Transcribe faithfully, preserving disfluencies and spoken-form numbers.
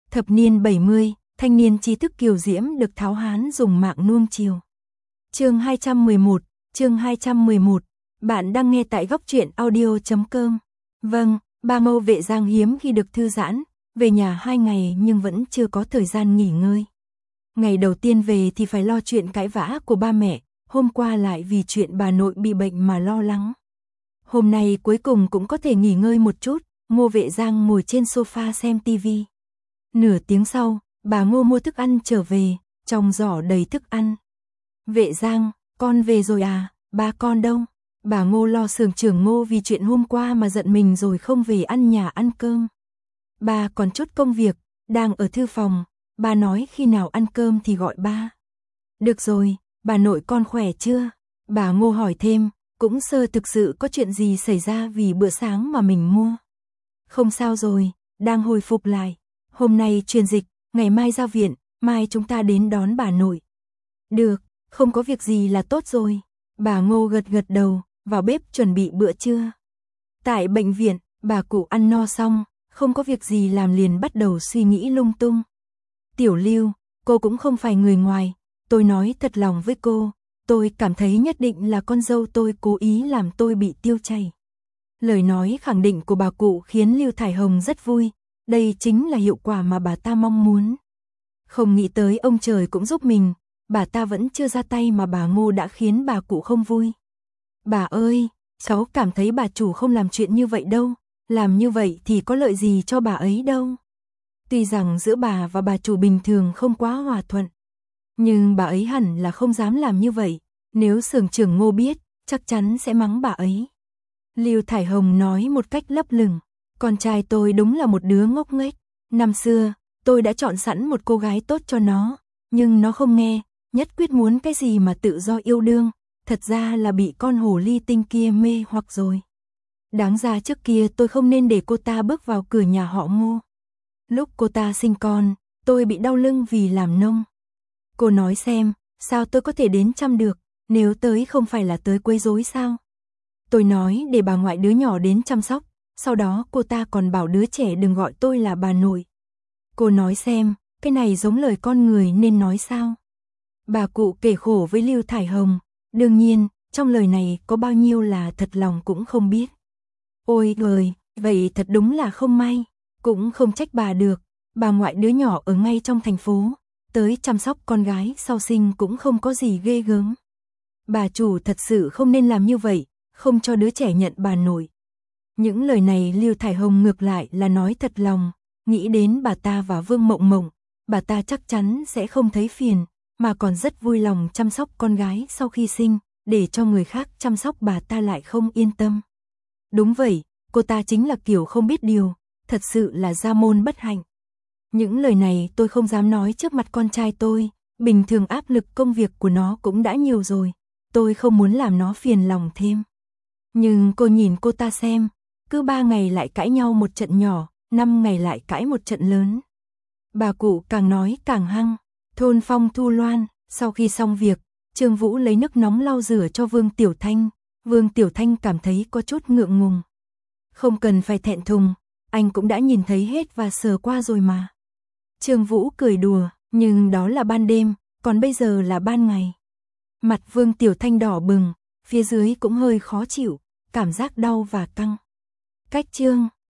Thập niên bảy mươi, thanh niên trí thức kiều diễm được tháo hán dùng mạng nuông chiều. Chương hai trăm mười một, chương hai trăm mười một, bạn đang nghe tại góc truyện audio chấm com. Vâng, ba Mâu Vệ Giang hiếm khi được thư giãn, về nhà hai ngày nhưng vẫn chưa có thời gian nghỉ ngơi. Ngày đầu tiên về thì phải lo chuyện cãi vã của ba mẹ, hôm qua lại vì chuyện bà nội bị bệnh mà lo lắng. Hôm nay cuối cùng cũng có thể nghỉ ngơi một chút, Ngô Vệ Giang ngồi trên sofa xem tivi. Nửa tiếng sau, bà Ngô mua thức ăn trở về, trong giỏ đầy thức ăn. Vệ Giang, con về rồi à, ba con đâu? Bà Ngô lo xưởng trưởng Ngô vì chuyện hôm qua mà giận mình rồi không về ăn nhà ăn cơm. Ba còn chút công việc, đang ở thư phòng, ba nói khi nào ăn cơm thì gọi ba. Được rồi, bà nội con khỏe chưa? Bà Ngô hỏi thêm, cũng sơ thực sự có chuyện gì xảy ra vì bữa sáng mà mình mua. Không sao rồi, đang hồi phục lại. Hôm nay truyền dịch, ngày mai ra viện, mai chúng ta đến đón bà nội. Được, không có việc gì là tốt rồi. Bà Ngô gật gật đầu, vào bếp chuẩn bị bữa trưa. Tại bệnh viện, bà cụ ăn no xong, không có việc gì làm liền bắt đầu suy nghĩ lung tung. Tiểu Lưu, cô cũng không phải người ngoài, tôi nói thật lòng với cô, tôi cảm thấy nhất định là con dâu tôi cố ý làm tôi bị tiêu chảy. Lời nói khẳng định của bà cụ khiến Lưu Thải Hồng rất vui, đây chính là hiệu quả mà bà ta mong muốn. Không nghĩ tới ông trời cũng giúp mình, bà ta vẫn chưa ra tay mà bà Ngô đã khiến bà cụ không vui. Bà ơi, cháu cảm thấy bà chủ không làm chuyện như vậy đâu, làm như vậy thì có lợi gì cho bà ấy đâu. Tuy rằng giữa bà và bà chủ bình thường không quá hòa thuận, nhưng bà ấy hẳn là không dám làm như vậy, nếu xưởng trưởng Ngô biết, chắc chắn sẽ mắng bà ấy. Lưu Thải Hồng nói một cách lấp lửng, con trai tôi đúng là một đứa ngốc nghếch, năm xưa, tôi đã chọn sẵn một cô gái tốt cho nó, nhưng nó không nghe, nhất quyết muốn cái gì mà tự do yêu đương, thật ra là bị con hồ ly tinh kia mê hoặc rồi. Đáng ra trước kia tôi không nên để cô ta bước vào cửa nhà họ Ngô. Lúc cô ta sinh con, tôi bị đau lưng vì làm nông. Cô nói xem, sao tôi có thể đến chăm được, nếu tới không phải là tới quấy rối sao? Tôi nói để bà ngoại đứa nhỏ đến chăm sóc, sau đó cô ta còn bảo đứa trẻ đừng gọi tôi là bà nội. Cô nói xem, cái này giống lời con người nên nói sao? Bà cụ kể khổ với Lưu Thải Hồng, đương nhiên, trong lời này có bao nhiêu là thật lòng cũng không biết. Ôi giời, vậy thật đúng là không may, cũng không trách bà được, bà ngoại đứa nhỏ ở ngay trong thành phố, tới chăm sóc con gái sau sinh cũng không có gì ghê gớm. Bà chủ thật sự không nên làm như vậy, không cho đứa trẻ nhận bà nội. Những lời này Lưu Thải Hồng ngược lại là nói thật lòng, nghĩ đến bà ta và Vương Mộng Mộng, bà ta chắc chắn sẽ không thấy phiền, mà còn rất vui lòng chăm sóc con gái sau khi sinh, để cho người khác chăm sóc bà ta lại không yên tâm. Đúng vậy, cô ta chính là kiểu không biết điều, thật sự là gia môn bất hạnh. Những lời này tôi không dám nói trước mặt con trai tôi, bình thường áp lực công việc của nó cũng đã nhiều rồi, tôi không muốn làm nó phiền lòng thêm. Nhưng cô nhìn cô ta xem, cứ ba ngày lại cãi nhau một trận nhỏ, năm ngày lại cãi một trận lớn. Bà cụ càng nói càng hăng. Thôn Phong Thu Loan, sau khi xong việc, Trương Vũ lấy nước nóng lau rửa cho Vương Tiểu Thanh, Vương Tiểu Thanh cảm thấy có chút ngượng ngùng. Không cần phải thẹn thùng, anh cũng đã nhìn thấy hết và sờ qua rồi mà. Trương Vũ cười đùa, nhưng đó là ban đêm, còn bây giờ là ban ngày. Mặt Vương Tiểu Thanh đỏ bừng, phía dưới cũng hơi khó chịu, cảm giác đau và căng. Cách chương